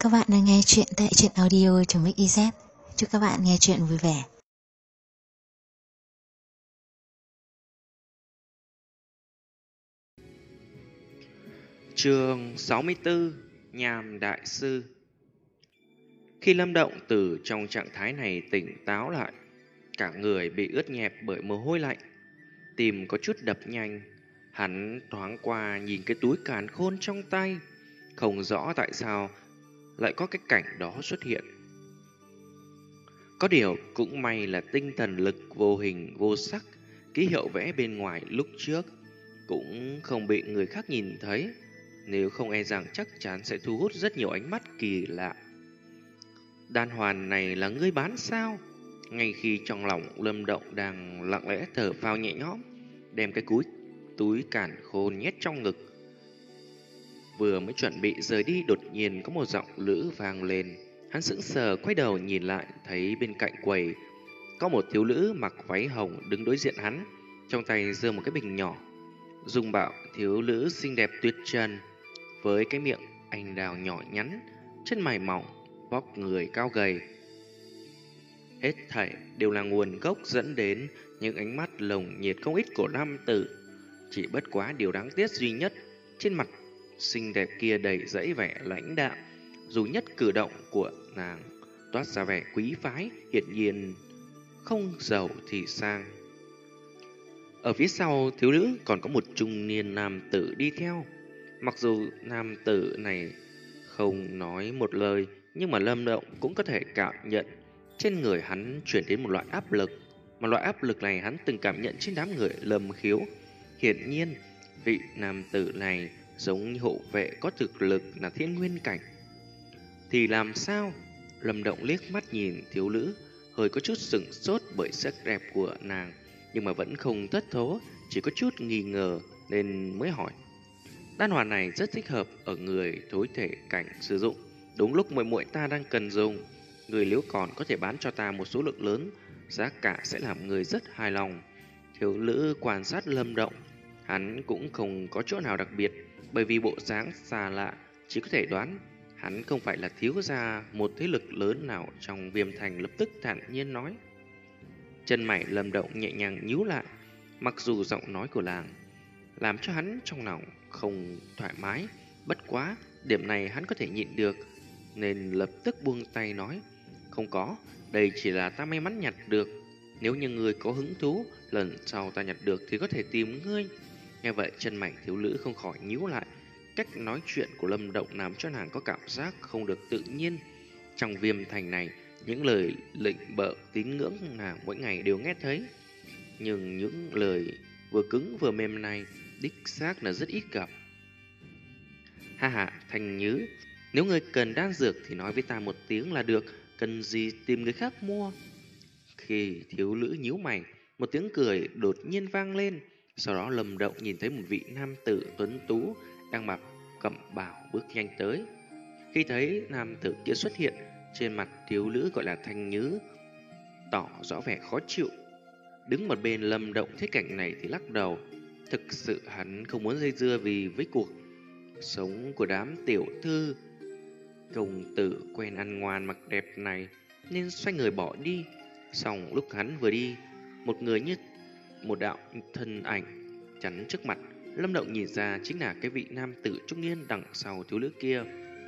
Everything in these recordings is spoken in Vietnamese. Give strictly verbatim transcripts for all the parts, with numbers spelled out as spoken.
các bạn đang nghe chuyện tại truyện audio.mixyz. Chúc các bạn nghe chuyện vui vẻ. Chương sáu mươi tư. Nhàm Đại Sư. Khi Lâm Động từ trong trạng thái này tỉnh táo lại, cả người bị ướt nhẹp bởi mồ hôi lạnh, tim có chút đập nhanh. Hắn thoáng qua nhìn cái túi càn khôn trong tay, không rõ tại sao lại có cái cảnh đó xuất hiện. Có điều cũng may là tinh thần lực vô hình vô sắc, ký hiệu vẽ bên ngoài lúc trước cũng không bị người khác nhìn thấy, nếu không e rằng chắc chắn sẽ thu hút rất nhiều ánh mắt kỳ lạ. Đan hoàn này là ngươi bán sao? Ngay khi trong lòng Lâm Động đang lặng lẽ thở phào nhẹ nhõm, đem cái cúi túi càn khôn nhét trong ngực, vừa mới chuẩn bị rời đi, đột nhiên có một giọng lữ vang lên. Hắn sững sờ quay đầu nhìn lại, thấy bên cạnh quầy có một thiếu nữ mặc váy hồng đứng đối diện hắn, trong tay giơ một cái bình nhỏ. Dung mạo thiếu nữ xinh đẹp tuyệt trần, với cái miệng anh đào nhỏ nhắn, chân mày mỏng, vóc người cao gầy. Hết thảy đều là nguồn gốc dẫn đến những ánh mắt lồng nhiệt không ít của nam tử. Chỉ bất quá điều đáng tiếc duy nhất, trên mặt xinh đẹp kia đầy dẫy vẻ lãnh đạm, dù nhất cử động của nàng toát ra vẻ quý phái, hiển nhiên không giàu thì sang. Ở phía sau thiếu nữ còn có một trung niên nam tử đi theo. Mặc dù nam tử này không nói một lời, nhưng mà Lâm Động cũng có thể cảm nhận trên người hắn chuyển đến một loại áp lực. Mà loại áp lực này hắn từng cảm nhận trên đám người Lâm Khiếu. Hiển nhiên, vị nam tử này giống như hộ vệ có thực lực là thiên nguyên cảnh. Thì làm sao? Lâm Động liếc mắt nhìn thiếu nữ, hơi có chút sửng sốt bởi sắc đẹp của nàng, nhưng mà vẫn không thất thố, chỉ có chút nghi ngờ nên mới hỏi. Đan hoàn này rất thích hợp ở người thối thể cảnh sử dụng, đúng lúc muội muội ta đang cần dùng. Người nếu còn có thể bán cho ta một số lượng lớn, giá cả sẽ làm người rất hài lòng. Thiếu nữ quan sát Lâm Động, hắn cũng không có chỗ nào đặc biệt, bởi vì bộ dáng xa lạ, chỉ có thể đoán hắn không phải là thiếu gia một thế lực lớn nào trong Viêm Thành. Lập tức thản nhiên nói. Chân mày Lâm Động nhẹ nhàng nhíu lại, mặc dù giọng nói của nàng làm cho hắn trong lòng không thoải mái, bất quá điểm này hắn có thể nhịn được, nên lập tức buông tay nói. Không có, đây chỉ là ta may mắn nhặt được. Nếu như ngươi có hứng thú, lần sau ta nhặt được thì có thể tìm ngươi. Nghe vậy chân mày thiếu nữ không khỏi nhíu lại. Cách nói chuyện của Lâm Động làm cho nàng có cảm giác không được tự nhiên. Trong Viêm Thành này, những lời lệnh bợ tín ngưỡng nàng mỗi ngày đều nghe thấy, nhưng những lời vừa cứng vừa mềm này đích xác là rất ít gặp. Ha ha, Thành Nhứ, nếu ngươi cần đan dược thì nói với ta một tiếng là được, cần gì tìm người khác mua. Khi thiếu nữ nhíu mày, một tiếng cười đột nhiên vang lên. Sau đó Lâm Động nhìn thấy một vị nam tử tuấn tú đang mặc cẩm bào bước nhanh tới. Khi thấy nam tử kia xuất hiện, trên mặt thiếu nữ gọi là Thanh Nhứ tỏ rõ vẻ khó chịu. Đứng một bên Lâm Động thấy cảnh này thì lắc đầu. Thực sự hắn không muốn dây dưa vì với cuộc sống của đám tiểu thư công tử quen ăn ngoan mặc đẹp này, nên xoay người bỏ đi. Xong lúc hắn vừa đi, một người như một đạo thân ảnh chắn trước mặt. Lâm Động nhìn ra chính là cái vị nam tử trung niên đằng sau thiếu nữ kia.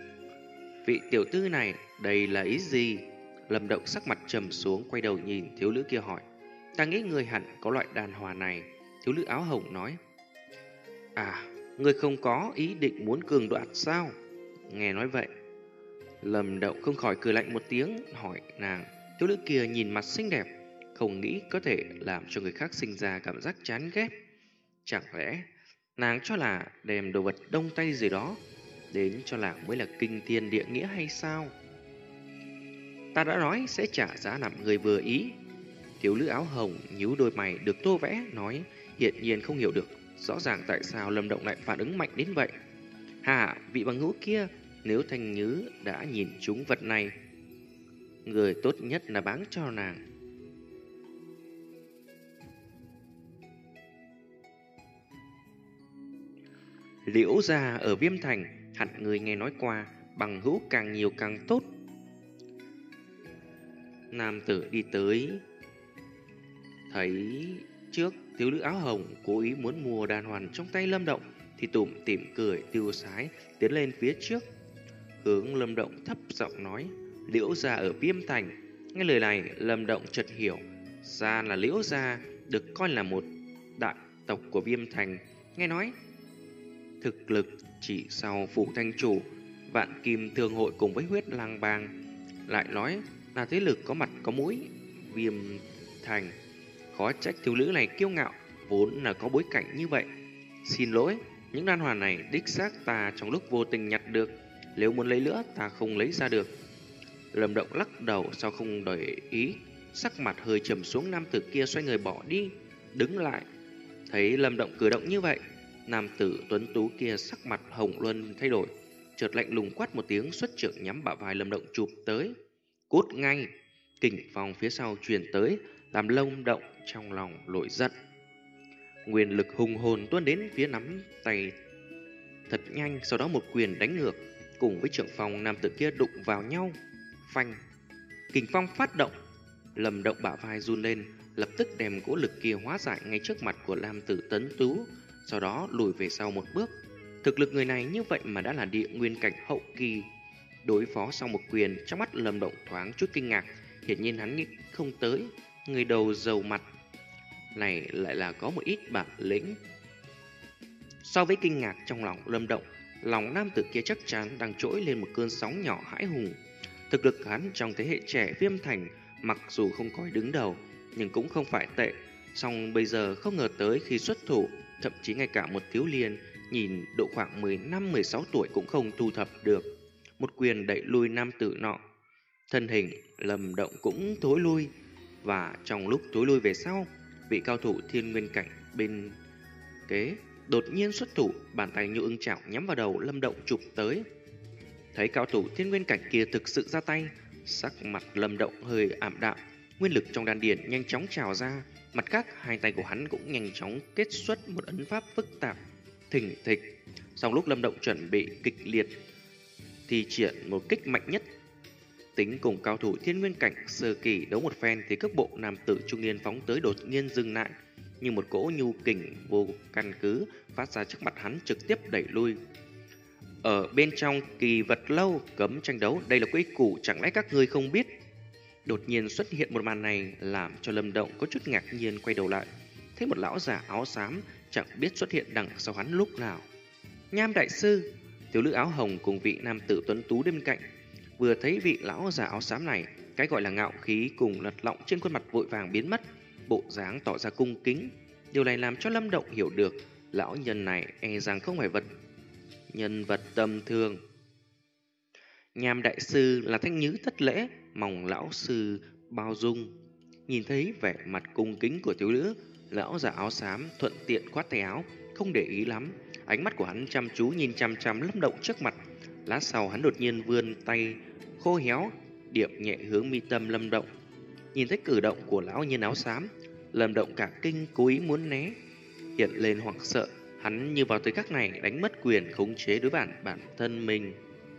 Vị tiểu thư này, đây là ý gì? Lâm Động sắc mặt trầm xuống, quay đầu nhìn thiếu nữ kia hỏi. Ta nghĩ người hẳn có loại đàn hòa này. Thiếu nữ áo hồng nói. À, người không có ý định muốn cường đoạt sao? Nghe nói vậy, Lâm Động không khỏi cười lạnh một tiếng, hỏi nàng. Thiếu nữ kia nhìn mặt xinh đẹp, không nghĩ có thể làm cho người khác sinh ra cảm giác chán ghét. Chẳng lẽ nàng cho là đem đồ vật đông tay gì đó đến cho làng mới là kinh thiên địa nghĩa hay sao? Ta đã nói sẽ trả giá làm người vừa ý. Thiếu nữ áo hồng nhíu đôi mày được tô vẽ, nói, hiển nhiên không hiểu được rõ ràng tại sao Lâm Động lại phản ứng mạnh đến vậy. Hà, vị bằng hữu kia, nếu Thanh Nhứ đã nhìn trúng vật này, người tốt nhất là bán cho nàng. Liễu gia ở Viêm Thành, hẳn người nghe nói qua, bằng hữu càng nhiều càng tốt. Nam tử đi tới, thấy trước thiếu nữ áo hồng cố ý muốn mua đan hoàn trong tay Lâm Động thì tủm tỉm cười tiêu sái tiến lên phía trước, hướng Lâm Động thấp giọng nói: Liễu gia ở Viêm Thành. Nghe lời này, Lâm Động chợt hiểu ra là Liễu gia được coi là một đại tộc của Viêm Thành. Nghe nói thực lực chỉ sau phủ thanh chủ, Vạn Kim Thương hội cùng với Huyết Lang Bang, lại nói là thế lực có mặt có mũi Viêm Thành. Khó trách thiếu nữ này kiêu ngạo, vốn là có bối cảnh như vậy. Xin lỗi, những đan hoàn này đích xác ta trong lúc vô tình nhặt được, nếu muốn lấy nữa ta không lấy ra được. Lâm Động lắc đầu, sau không để ý, sắc mặt hơi trầm xuống. Nam tử kia xoay người bỏ đi, đứng lại. Thấy Lâm Động cử động như vậy, nam tử tuấn tú kia sắc mặt hồng luân thay đổi, chợt lạnh lùng quát một tiếng, xuất trưởng nhắm bả vai Lâm Động chụp tới. Cút ngay! Kình phong phía sau truyền tới, làm Lâm Động trong lòng nổi giận. Nguyên lực hùng hồn tuôn đến phía nắm tay thật nhanh, sau đó một quyền đánh ngược, cùng với trưởng phong nam tử kia đụng vào nhau. Phanh! Kình phong phát động, Lâm Động bả vai run lên, lập tức đem cỗ lực kia hóa giải ngay trước mặt của nam tử tấn tú, sau đó lùi về sau một bước. Thực lực người này như vậy mà đã là địa nguyên cảnh hậu kỳ, đối phó sau một quyền, trong mắt Lâm Động thoáng chút kinh ngạc. Hiển nhiên hắn nghĩ không tới người đầu dầu mặt này lại là có một ít bản lĩnh. So với kinh ngạc trong lòng Lâm Động, lòng nam tử kia chắc chắn đang trỗi lên một cơn sóng nhỏ hãi hùng. Thực lực hắn trong thế hệ trẻ Viêm Thành mặc dù không coi đứng đầu, nhưng cũng không phải tệ. Song bây giờ không ngờ tới khi xuất thủ, thậm chí ngay cả một thiếu niên nhìn độ khoảng mười lăm mười sáu tuổi cũng không thu thập được. Một quyền đẩy lui nam tử nọ, thân hình Lâm Động cũng thối lui. Và trong lúc thối lui về sau, vị cao thủ thiên nguyên cảnh bên kế đột nhiên xuất thủ, bàn tay như ưng chảo nhắm vào đầu Lâm Động chụp tới. Thấy cao thủ thiên nguyên cảnh kia thực sự ra tay, sắc mặt Lâm Động hơi ảm đạm, nguyên lực trong đan điền nhanh chóng trào ra. Mặt khác, hai tay của hắn cũng nhanh chóng kết xuất một ấn pháp phức tạp, thình thịch. Trong lúc Lâm Động chuẩn bị kịch liệt thì triển một kích mạnh nhất, tính cùng cao thủ thiên nguyên cảnh sơ kỳ đấu một phen, thì cước bộ nam tử trung niên phóng tới đột nhiên dừng lại, như một cỗ nhu kình vô căn cứ phát ra trước mặt hắn, trực tiếp đẩy lui. Ở bên trong kỳ vật lâu cấm tranh đấu, đây là quy củ, chẳng lẽ các ngươi không biết? Đột nhiên xuất hiện một màn này làm cho Lâm Động có chút ngạc nhiên, quay đầu lại thấy một lão giả áo xám chẳng biết xuất hiện đằng sau hắn lúc nào. Nham đại sư! Thiếu nữ áo hồng cùng vị nam tử tuấn tú bên cạnh vừa thấy vị lão giả áo xám này, cái gọi là ngạo khí cùng lật lọng trên khuôn mặt vội vàng biến mất, bộ dáng tỏ ra cung kính. Điều này làm cho Lâm Động hiểu được lão nhân này e rằng không phải vật nhân vật tầm thường. Nham đại sư là thanh nhứ thất lễ, mong lão sư bao dung. Nhìn thấy vẻ mặt cung kính của thiếu nữ, lão giả áo xám thuận tiện khoát tay áo, không để ý lắm. Ánh mắt của hắn chăm chú nhìn chằm chằm Lâm Động trước mặt. Lát sau hắn đột nhiên vươn tay khô héo điểm nhẹ hướng mi tâm Lâm Động. Nhìn thấy cử động của lão nhân áo xám, Lâm Động cả kinh, cố ý muốn né, hiện lên hoảng sợ. Hắn như vào thời khắc này đánh mất quyền khống chế đối bản bản thân mình.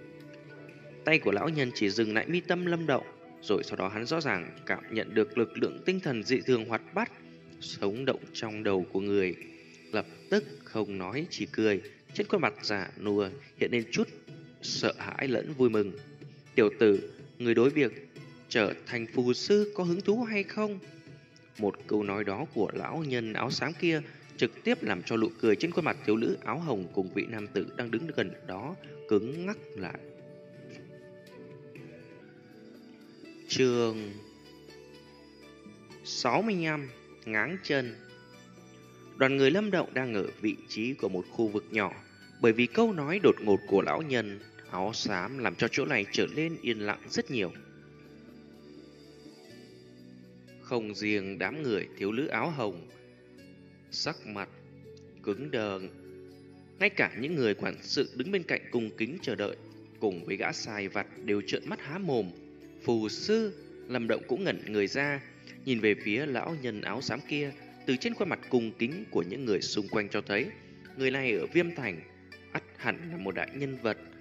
Tay của lão nhân chỉ dừng lại mi tâm Lâm Động, rồi sau đó hắn rõ ràng cảm nhận được lực lượng tinh thần dị thường hoạt bát sống động trong đầu của người. Lập tức không nói chỉ cười, trên khuôn mặt giả nua hiện lên chút sợ hãi lẫn vui mừng. Tiểu tử, người đối việc trở thành phù sư có hứng thú hay không? Một câu nói đó của lão nhân áo xám kia trực tiếp làm cho nụ cười trên khuôn mặt thiếu nữ áo hồng cùng vị nam tử đang đứng gần đó cứng ngắc lại. Chương sáu mươi lăm: Ngáng chân. Đoàn người Lâm Động đang ở vị trí của một khu vực nhỏ, bởi vì câu nói đột ngột của lão nhân áo xám làm cho chỗ này trở nên yên lặng rất nhiều. Không riêng đám người thiếu nữ áo hồng sắc mặt cứng đờ, ngay cả những người quản sự đứng bên cạnh cung kính chờ đợi cùng với gã sai vặt đều trợn mắt há mồm. Phù sư! Lâm Động cũng ngẩn người ra, nhìn về phía lão nhân áo xám kia. Từ trên khuôn mặt cung kính của những người xung quanh cho thấy người này ở Viêm Thành ắt hẳn là một đại nhân vật.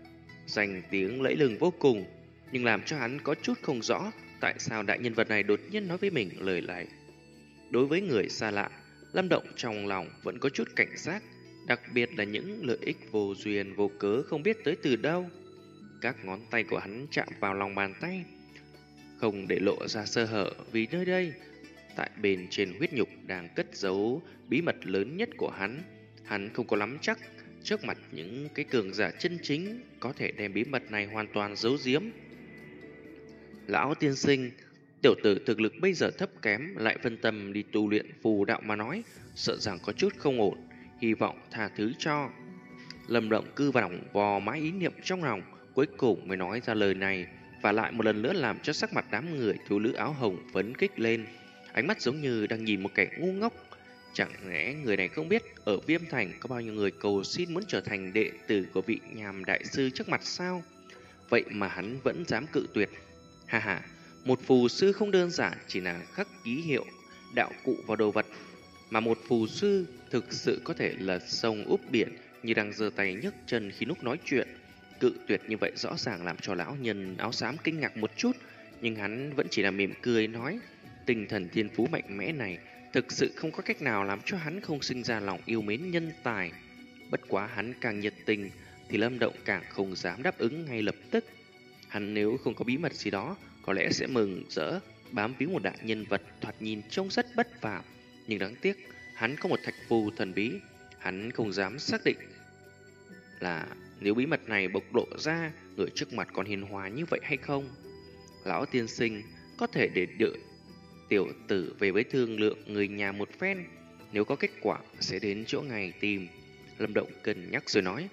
danh tiếng lẫy lừng vô cùng, nhưng làm cho hắn có chút không rõ tại sao đại nhân vật này đột nhiên nói với mình lời này. Đối với người xa lạ, Lâm Động trong lòng vẫn có chút cảnh giác, đặc biệt là những lợi ích vô duyên vô cớ không biết tới từ đâu. Các ngón tay của hắn chạm vào lòng bàn tay, không để lộ ra sơ hở, vì nơi đây, tại bên trên huyết nhục đang cất giấu bí mật lớn nhất của hắn. Hắn không có nắm chắc trước mặt những cái cường giả chân chính có thể đem bí mật này hoàn toàn giấu giếm. Lão tiên sinh, tiểu tử thực lực bây giờ thấp kém, lại phân tâm đi tu luyện phù đạo mà nói, sợ rằng có chút không ổn, hy vọng tha thứ cho. Lâm Động cư vào lòng vò mãi ý niệm trong lòng, cuối cùng mới nói ra lời này, và lại một lần nữa làm cho sắc mặt đám người thiếu nữ áo hồng phấn khích lên, ánh mắt giống như đang nhìn một kẻ ngu ngốc. Chẳng lẽ người này không biết ở Viêm Thành có bao nhiêu người cầu xin muốn trở thành đệ tử của vị Nhàm đại sư trước mặt sao? Vậy mà hắn vẫn dám cự tuyệt. Ha ha, một phù sư không đơn giản chỉ là khắc ký hiệu, đạo cụ vào đồ vật, mà một phù sư thực sự có thể lật sông úp biển, như đang giơ tay nhấc chân khi lúc nói chuyện. Cự tuyệt như vậy rõ ràng làm cho lão nhân áo xám kinh ngạc một chút, nhưng hắn vẫn chỉ là mỉm cười nói, tinh thần thiên phú mạnh mẽ này thực sự không có cách nào làm cho hắn không sinh ra lòng yêu mến nhân tài. Bất quá hắn càng nhiệt tình thì Lâm Động càng không dám đáp ứng ngay lập tức. Hắn nếu không có bí mật gì đó, có lẽ sẽ mừng rỡ bám víu một đại nhân vật thoạt nhìn trông rất bất phàm, nhưng đáng tiếc hắn có một thạch phù thần bí. Hắn không dám xác định là nếu bí mật này bộc lộ ra, người trước mặt còn hiền hòa như vậy hay không. Lão tiên sinh, có thể để đợi tiểu tử về với thương lượng người nhà một phen, nếu có kết quả sẽ đến chỗ ngài tìm. Lâm Động cân nhắc rồi nói,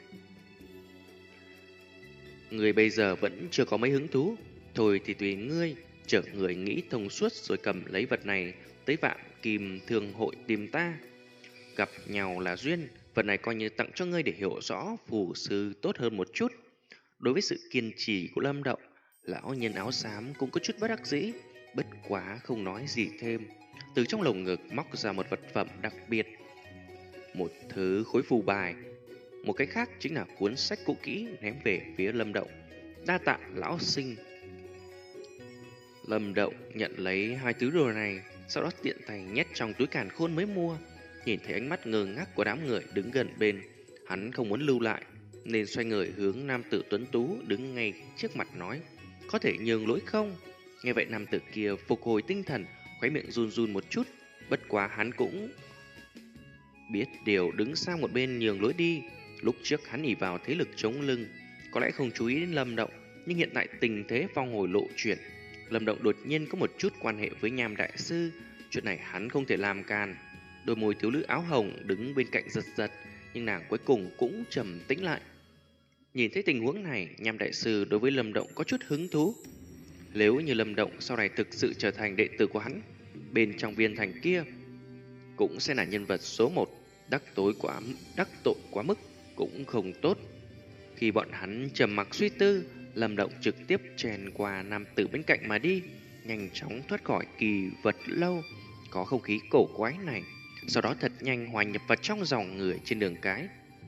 người bây giờ vẫn chưa có mấy hứng thú, thôi thì tùy ngươi, chở người nghĩ thông suốt rồi cầm lấy vật này tới Vạn Kim Thương hội tìm ta. Gặp nhau là duyên, vật này coi như tặng cho ngươi để hiểu rõ phù sư tốt hơn một chút. Đối với sự kiên trì của Lâm Động, lão nhân áo xám cũng có chút bất đắc dĩ, bất quá không nói gì thêm. Từ trong lồng ngực móc ra một vật phẩm đặc biệt, một thứ khối phù bài, một cái khác chính là cuốn sách cũ kỹ, ném về phía Lâm Động. Đa tạ lão sinh. Lâm Động nhận lấy hai thứ đồ này, sau đó tiện tay nhét trong túi càn khôn mới mua. Nhìn thấy ánh mắt ngơ ngác của đám người đứng gần bên, hắn không muốn lưu lại, nên xoay người hướng nam tử tuấn tú đứng ngay trước mặt nói, có thể nhường lối không? Nghe vậy nam tử kia phục hồi tinh thần, khóe miệng run run một chút, bất quá hắn cũng biết điều đứng sang một bên nhường lối đi. Lúc trước hắn ỷ vào thế lực chống lưng, có lẽ không chú ý đến Lâm Động, nhưng hiện tại tình thế vong hồi lộ chuyển, Lâm Động đột nhiên có một chút quan hệ với Nham đại sư, chuyện này hắn không thể làm can. Đôi môi thiếu nữ áo hồng đứng bên cạnh giật giật, nhưng nàng cuối cùng cũng trầm tĩnh lại. Nhìn thấy tình huống này, Nham đại sư đối với Lâm Động có chút hứng thú. Nếu như Lâm Động sau này thực sự trở thành đệ tử của hắn, bên trong viên thành kia cũng sẽ là nhân vật số một, đắc tối quá đắc tội quá mức cũng không tốt. Khi bọn hắn trầm mặc suy tư, Lâm Động trực tiếp chèn qua nam tử bên cạnh mà đi, nhanh chóng thoát khỏi kỳ vật lâu có không khí cổ quái này, sau đó thật nhanh hòa nhập vào trong dòng người trên đường cái.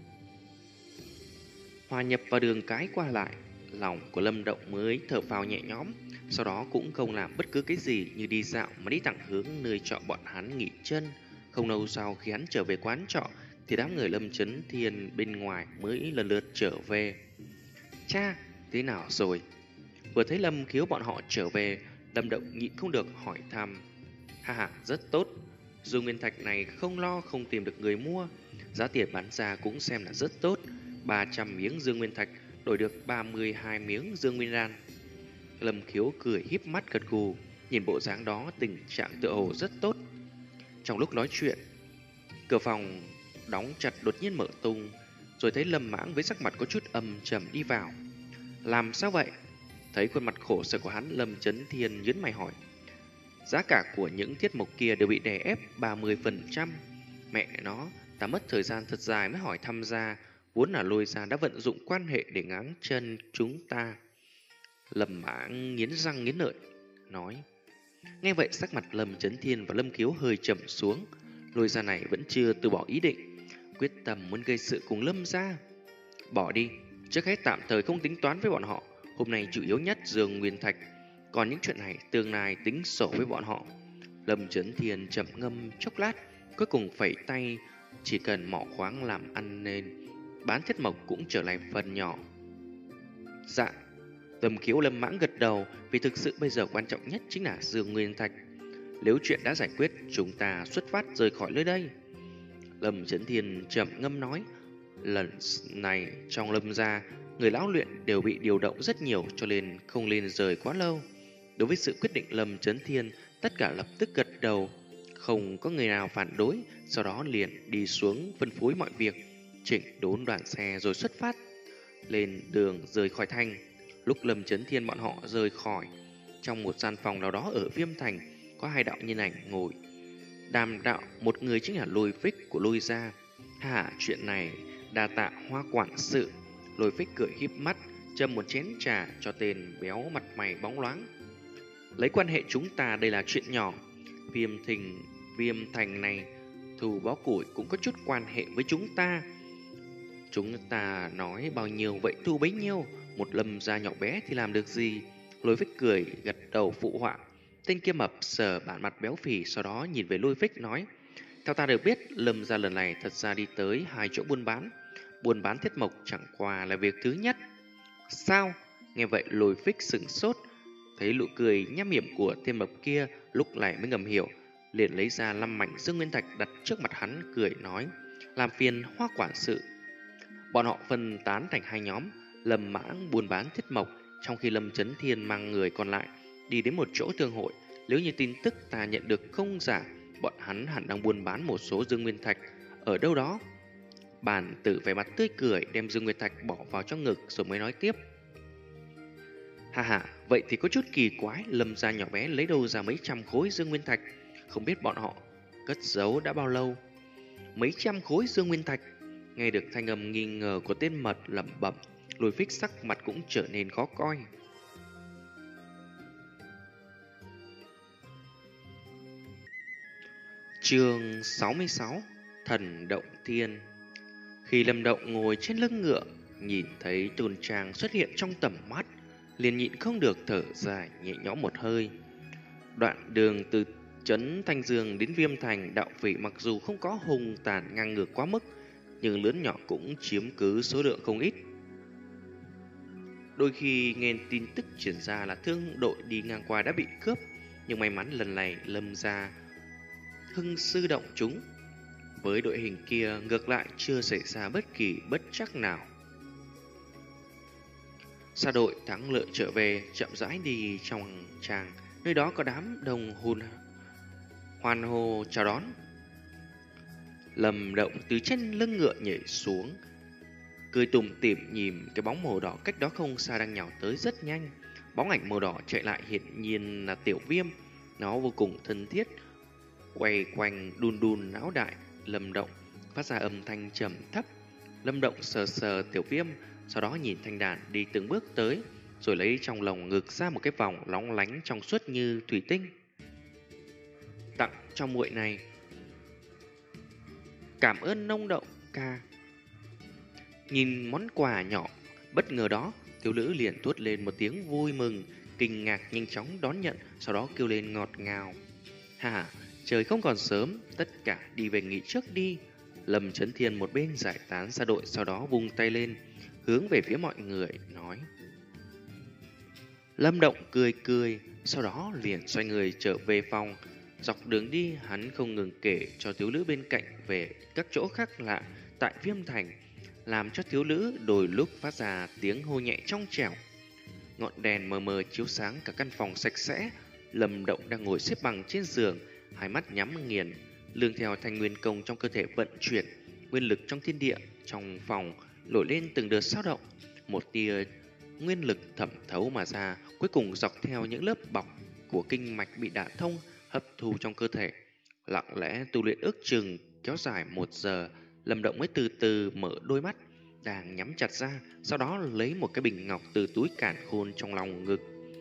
Hòa nhập vào đường cái qua lại, lòng của Lâm Động mới thở phào nhẹ nhõm, sau đó cũng không làm bất cứ cái gì như đi dạo mà đi thẳng hướng nơi trọ bọn hắn nghỉ chân. Không lâu sau khi hắn trở về quán trọ thì đám người Lâm Chấn Thiên bên ngoài mới lần lượt trở về. Cha, thế nào rồi? Vừa thấy Lâm Khiếu bọn họ trở về, Lâm Động nhịn không được hỏi thăm. Ha ha, rất tốt. Dương Nguyên Thạch này không lo không tìm được người mua, giá tiền bán ra cũng xem là rất tốt. Ba trăm miếng Dương Nguyên Thạch đổi được ba mươi hai miếng Dương Nguyên Đan. Lâm Khiếu cười híp mắt gật gù, nhìn bộ dáng đó tình trạng tựa hồ rất tốt. Trong lúc nói chuyện, cửa phòng đóng chặt đột nhiên mở tung, rồi thấy Lâm Mãng với sắc mặt có chút âm trầm đi vào. Làm sao vậy? Thấy khuôn mặt khổ sở của hắn, Lâm Chấn Thiên nhướng mày hỏi. Giá cả của những tiết mục kia đều bị đè ép ba mươi phần trăm. Mẹ nó, ta mất thời gian thật dài mới hỏi thăm ra, vốn là Lôi Gia đã vận dụng quan hệ để ngáng chân chúng ta. Lâm Mãng nghiến răng nghiến lợi nói. Nghe vậy sắc mặt Lâm Chấn Thiên và Lâm Khiếu hơi trầm xuống. Lôi Gia này vẫn chưa từ bỏ ý định, quyết tâm muốn gây sự cùng Lâm Gia. Bỏ đi, Trước hết tạm thời không tính toán với bọn họ, hôm nay chủ yếu nhất Dương Nguyên Thạch, còn những chuyện này tương lai tính sổ với bọn họ. Lâm Chấn Thiên trầm ngâm chốc lát, cuối cùng phẩy tay, chỉ cần mỏ khoáng làm ăn nên bán thiết mộc cũng trở lại phần nhỏ. Dạ. Tầm Khiếu Lâm Mãng gật đầu, vì thực sự bây giờ quan trọng nhất chính là Dương Nguyên Thạch. Nếu chuyện đã giải quyết, chúng ta xuất phát rời khỏi nơi đây. Lâm Chấn Thiên trầm ngâm nói, lần này trong Lâm gia, người lão luyện đều bị điều động rất nhiều cho nên không nên rời quá lâu. Đối với sự quyết định Lâm Chấn Thiên, tất cả lập tức gật đầu, không có người nào phản đối, sau đó liền đi xuống phân phối mọi việc, chỉnh đốn đoàn xe rồi xuất phát lên đường rời khỏi thành. Lúc Lâm Chấn Thiên bọn họ rời khỏi, trong một gian phòng nào đó ở Viêm Thành, có hai đạo nhân ảnh ngồi đàm đạo, một người chính là Lôi Phích của Lôi gia. Hả, chuyện này đa tạ Hoa quản sự. Lôi Phích cười híp mắt, châm một chén trà cho tên béo mặt mày bóng loáng. Lấy quan hệ chúng ta đây là chuyện nhỏ. Viêm Thình, Viêm Thành này, thù bó củi cũng có chút quan hệ với chúng ta. Chúng ta nói bao nhiêu vậy thu bấy nhiêu, một Lâm gia nhỏ bé thì làm được gì? Lôi Phích cười gật đầu phụ họa. Tên kia mập sờ bản mặt béo phì, sau đó nhìn về Lôi Phích nói, theo ta được biết, Lâm gia lần này thật ra đi tới hai chỗ buôn bán. Buôn bán thiết mộc chẳng qua là việc thứ nhất. Sao? Nghe vậy Lôi Phích sửng sốt, thấy nụ cười nham hiểm của tên mập kia, lúc này mới ngầm hiểu, liền lấy ra năm mảnh Dương Nguyên Thạch đặt trước mặt hắn, cười nói, làm phiền Hoa quản sự. Bọn họ phân tán thành hai nhóm, Lâm Mãng buôn bán thiết mộc, trong khi Lâm Chấn Thiên mang người còn lại đi đến một chỗ thương hội. Nếu như tin tức ta nhận được không giả, bọn hắn hẳn đang buôn bán một số Dương Nguyên Thạch ở đâu đó. Bàn tử vẻ mặt tươi cười đem Dương Nguyên Thạch bỏ vào trong ngực rồi mới nói tiếp. Hà hà, vậy thì có chút kỳ quái, Lâm gia nhỏ bé lấy đâu ra mấy trăm khối Dương Nguyên Thạch, không biết bọn họ cất giấu đã bao lâu. Mấy trăm khối Dương Nguyên Thạch. Nghe được thanh âm nghi ngờ của tên mật lẩm bẩm, Lôi Phích sắc mặt cũng trở nên khó coi. Chương sáu mươi sáu, Thần Động Thiên. Khi Lâm Động ngồi trên lưng ngựa, nhìn thấy Tôn Trang xuất hiện trong tầm mắt, liền nhịn không được thở dài nhẹ nhõm một hơi. Đoạn đường từ trấn Thanh Dương đến Viêm Thành, đạo phỉ mặc dù không có hung tàn ngang ngược quá mức, nhưng lớn nhỏ cũng chiếm cứ số lượng không ít. Đôi khi nghe tin tức truyền ra là thương đội đi ngang qua đã bị cướp, nhưng may mắn lần này Lâm gia hưng sư động chúng. Với đội hình kia ngược lại chưa xảy ra bất kỳ bất trắc nào. Xa đội thắng lợi trở về, chậm rãi đi trong tràng, nơi đó có đám đông hùn hoan hô chào đón. Lâm Động từ trên lưng ngựa nhảy xuống, cười tủm tỉm nhìn cái bóng màu đỏ cách đó không xa đang nhào tới rất nhanh. Bóng ảnh màu đỏ chạy lại hiển nhiên là Tiểu Viêm, nó vô cùng thân thiết, quay quanh đun đun não đại. Lâm Động phát ra âm thanh trầm thấp. Lâm Động sờ sờ Tiểu Viêm, sau đó nhìn thanh đàn đi từng bước tới, rồi lấy trong lồng ngực ra một cái vòng lóng lánh trong suốt như thủy tinh. Tặng cho muội này. Cảm ơn Nông Động ca. Nhìn món quà nhỏ bất ngờ đó, thiếu nữ liền thốt lên một tiếng vui mừng, kinh ngạc nhanh chóng đón nhận, sau đó kêu lên ngọt ngào. Hà, trời không còn sớm, tất cả đi về nghỉ trước đi. Lâm Chấn Thiên một bên giải tán xa đội, sau đó vung tay lên, hướng về phía mọi người, nói. Lâm Động cười cười, sau đó liền xoay người trở về phòng. Dọc đường đi, hắn không ngừng kể cho thiếu nữ bên cạnh về các chỗ khác lạ tại Viêm Thành, làm cho thiếu nữ đôi lúc phát ra tiếng hô nhẹ trong trẻo. Ngọn đèn mờ mờ chiếu sáng cả căn phòng sạch sẽ. Lâm Động đang ngồi xếp bằng trên giường, hai mắt nhắm nghiền, lương theo thanh nguyên công trong cơ thể vận chuyển, nguyên lực trong thiên địa trong phòng nổi lên từng đợt xao động. Một tia nguyên lực thẩm thấu mà ra, cuối cùng dọc theo những lớp bọc của kinh mạch bị đả thông, hấp thu trong cơ thể. Lặng lẽ tu luyện ước chừng kéo dài một giờ, Lâm Động mới từ từ mở đôi mắt, đang nhắm chặt ra, sau đó lấy một cái bình ngọc từ túi càn khôn trong lòng ngực.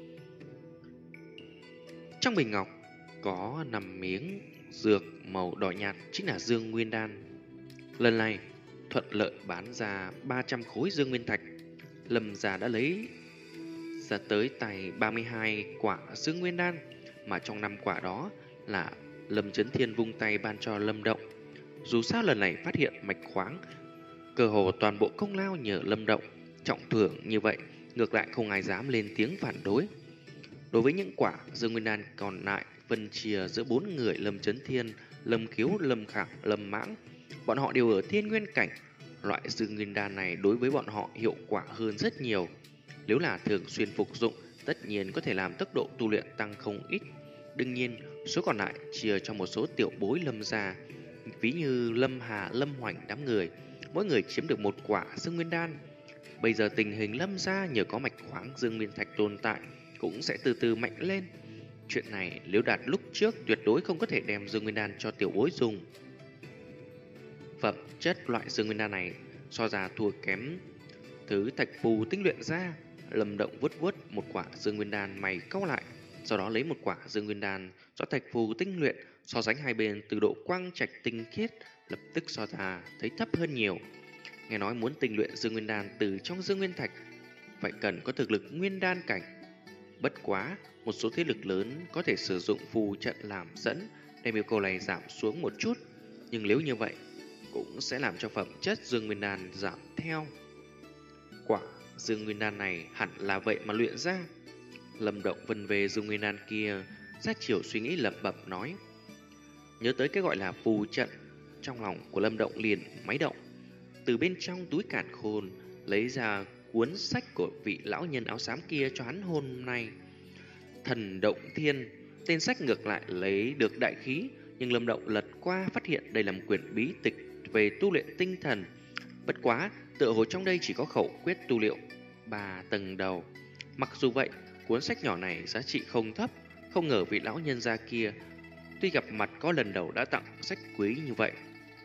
Trong bình ngọc có năm miếng dược màu đỏ nhạt, chính là Dương Nguyên Đan. Lần này thuận lợi bán ra ba trăm khối Dương Nguyên Thạch. Lâm gia đã lấy ra tới tay ba mươi hai quả Dương Nguyên Đan, mà trong năm quả đó là Lâm Chấn Thiên vung tay ban cho Lâm Động. Dù sao lần này phát hiện mạch khoáng, cơ hồ toàn bộ công lao nhờ Lâm Động, trọng thưởng như vậy, ngược lại không ai dám lên tiếng phản đối. Đối với những quả Dương Nguyên Đan còn lại, phân chia giữa bốn người Lâm Chấn Thiên, Lâm Khiếu, Lâm Khẳng, Lâm Mãng, bọn họ đều ở Thiên Nguyên cảnh. Loại Dương Nguyên Đan này đối với bọn họ hiệu quả hơn rất nhiều. Nếu là thường xuyên phục dụng, tất nhiên có thể làm tốc độ tu luyện tăng không ít. Đương nhiên, số còn lại chia cho một số tiểu bối Lâm gia, ví như Lâm Hà, Lâm Hoành đám người, mỗi người chiếm được một quả Dương Nguyên Đan. Bây giờ tình hình Lâm gia nhờ có mạch khoáng Dương Nguyên Thạch tồn tại cũng sẽ từ từ mạnh lên. Chuyện này nếu đạt lúc trước tuyệt đối không có thể đem Dương Nguyên Đan cho tiểu bối dùng. Phẩm chất loại Dương Nguyên Đan này so ra thua kém thứ thạch phù tinh luyện ra. Lâm Động vuốt vuốt một quả Dương Nguyên Đan mày cau lại, sau đó lấy một quả Dương Nguyên Đan do thạch phù tinh luyện, so sánh hai bên từ độ quang trạch tinh khiết, lập tức so ra thấy thấp hơn nhiều. Nghe nói muốn tinh luyện Dương Nguyên Đan từ trong Dương Nguyên Thạch phải cần có thực lực Nguyên Đan cảnh. Bất quá, một số thế lực lớn có thể sử dụng phù trận làm dẫn, đem yêu cầu này giảm xuống một chút, nhưng nếu như vậy cũng sẽ làm cho phẩm chất Dương Nguyên Đan giảm theo. Quả Dương Nguyên Đan này hẳn là vậy mà luyện ra. Lâm Động vân về Dương Nguyên Đan kia, sát chiều suy nghĩ lẩm bẩm nói. Nhớ tới cái gọi là phù trận, trong lòng của Lâm Động liền máy động. Từ bên trong túi càn khôn lấy ra cuốn sách của vị lão nhân áo xám kia cho hắn hôm nay. Thần Động Thiên, tên sách ngược lại lấy được đại khí, nhưng Lâm Động lật qua phát hiện đây là một quyển bí tịch về tu luyện tinh thần. Bất quá, tựa hồ trong đây chỉ có khẩu quyết tu liệu ba tầng đầu. Mặc dù vậy, cuốn sách nhỏ này giá trị không thấp, không ngờ vị lão nhân gia kia tuy gặp mặt có lần đầu đã tặng sách quý như vậy.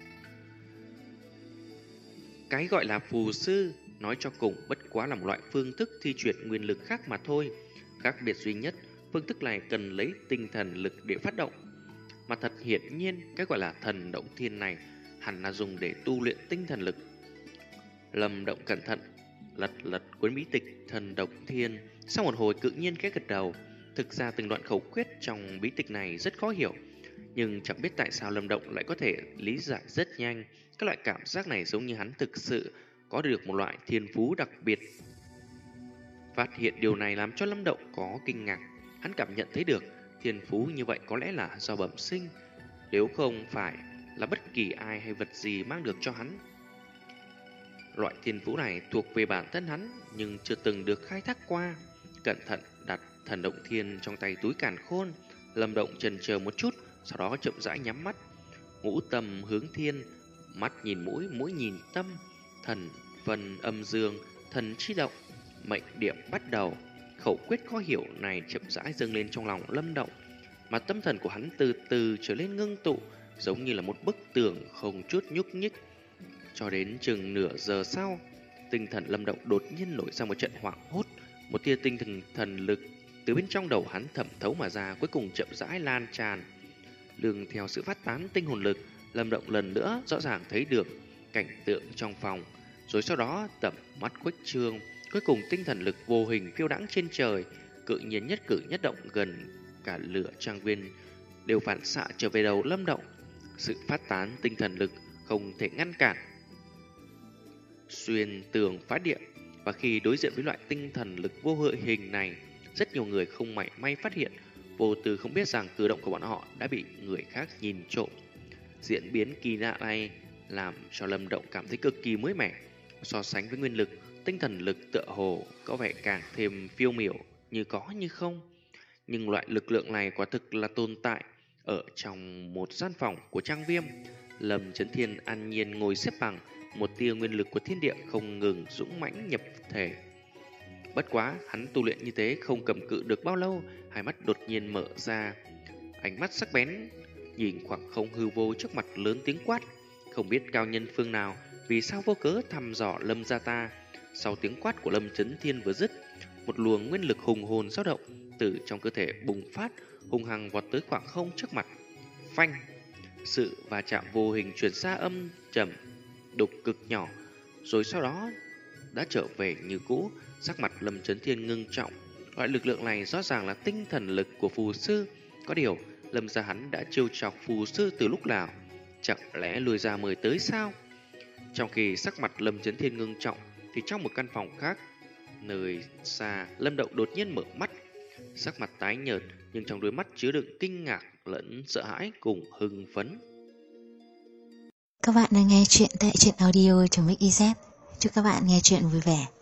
Cái gọi là phù sư, nói cho cùng bất quá là một loại phương thức thi chuyển nguyên lực khác mà thôi. Khác biệt duy nhất, phương thức này cần lấy tinh thần lực để phát động. Mà thật hiển nhiên, cái gọi là thần động thiên này hẳn là dùng để tu luyện tinh thần lực. Lâm Động cẩn thận lật lật cuốn bí tịch thần động thiên, sau một hồi tự nhiên cái gật đầu. Thực ra từng đoạn khẩu quyết trong bí tịch này rất khó hiểu, nhưng chẳng biết tại sao Lâm Động lại có thể lý giải rất nhanh. Các loại cảm giác này giống như hắn thực sự có được một loại thiên phú đặc biệt. Phát hiện điều này làm cho Lâm Động có kinh ngạc. Hắn cảm nhận thấy được thiên phú như vậy có lẽ là do bẩm sinh, nếu không phải là bất kỳ ai hay vật gì mang được cho hắn. Loại thiên phú này thuộc về bản thân hắn nhưng chưa từng được khai thác qua. Cẩn thận đặt thần động thiên trong tay túi càn khôn, Lâm Động chần chờ một chút, sau đó chậm rãi nhắm mắt. Ngũ tâm hướng thiên, mắt nhìn mũi, mũi nhìn tâm, thần phần âm dương, thần chi động, mệnh điểm bắt đầu. Khẩu quyết khó hiểu này chậm rãi dâng lên trong lòng Lâm Động, mà tâm thần của hắn từ từ trở lên ngưng tụ, giống như là một bức tường không chút nhúc nhích. Cho đến chừng nửa giờ sau, tinh thần Lâm Động đột nhiên nổi ra một trận hoảng hốt, một tia tinh thần thần lực từ bên trong đầu hắn thẩm thấu mà ra, cuối cùng chậm rãi lan tràn. Lương theo sự phát tán tinh hồn lực, Lâm Động lần nữa rõ ràng thấy được cảnh tượng trong phòng, rồi sau đó tầm mắt khuếch trương, cuối cùng tinh thần lực vô hình phiêu đãng trên trời, cự nhiên nhất cử nhất động gần cả lửa trang viên đều phản xạ trở về đầu Lâm Động. Sự phát tán tinh thần lực không thể ngăn cản, xuyên tường phá địa, và khi đối diện với loại tinh thần lực vô hữu hình này, rất nhiều người không mảy may phát hiện, vô tư không biết rằng cử động của bọn họ đã bị người khác nhìn trộm. Diễn biến kỳ lạ này làm cho Lâm Động cảm thấy cực kỳ mới mẻ. So sánh với nguyên lực, tinh thần lực tựa hồ có vẻ càng thêm phiêu miểu, như có như không. Nhưng loại lực lượng này quả thực là tồn tại ở trong một gian phòng của trang viêm. Lâm Chấn Thiên an nhiên ngồi xếp bằng, một tia nguyên lực của thiên địa không ngừng dũng mãnh nhập thể. Bất quá, hắn tu luyện như thế không cầm cự được bao lâu, hai mắt đột nhiên mở ra, ánh mắt sắc bén nhìn khoảng không hư vô trước mặt, lớn tiếng quát: "Không biết cao nhân phương nào, vì sao vô cớ thăm dò Lâm gia ta?" Sau tiếng quát của Lâm Chấn Thiên vừa dứt, một luồng nguyên lực hùng hồn dao động từ trong cơ thể bùng phát, hung hăng vọt tới khoảng không trước mặt. Phanh! Sự va chạm vô hình truyền ra âm trầm đục cực nhỏ, rồi sau đó đã trở về như cũ. Sắc mặt Lâm Chấn Thiên ngưng trọng. Loại lực lượng này rõ ràng là tinh thần lực của phù sư. Có điều, Lâm gia hắn đã trêu chọc phù sư từ lúc nào? Chẳng lẽ lùi ra mời tới sao? Trong khi sắc mặt Lâm Chấn Thiên ngưng trọng, thì trong một căn phòng khác, nơi xa, Lâm Động đột nhiên mở mắt. Sắc mặt tái nhợt, nhưng trong đôi mắt chứa đựng kinh ngạc lẫn sợ hãi cùng hưng phấn. Các bạn đang nghe chuyện tại truyện audio.mixyz. Chúc các bạn nghe chuyện vui vẻ.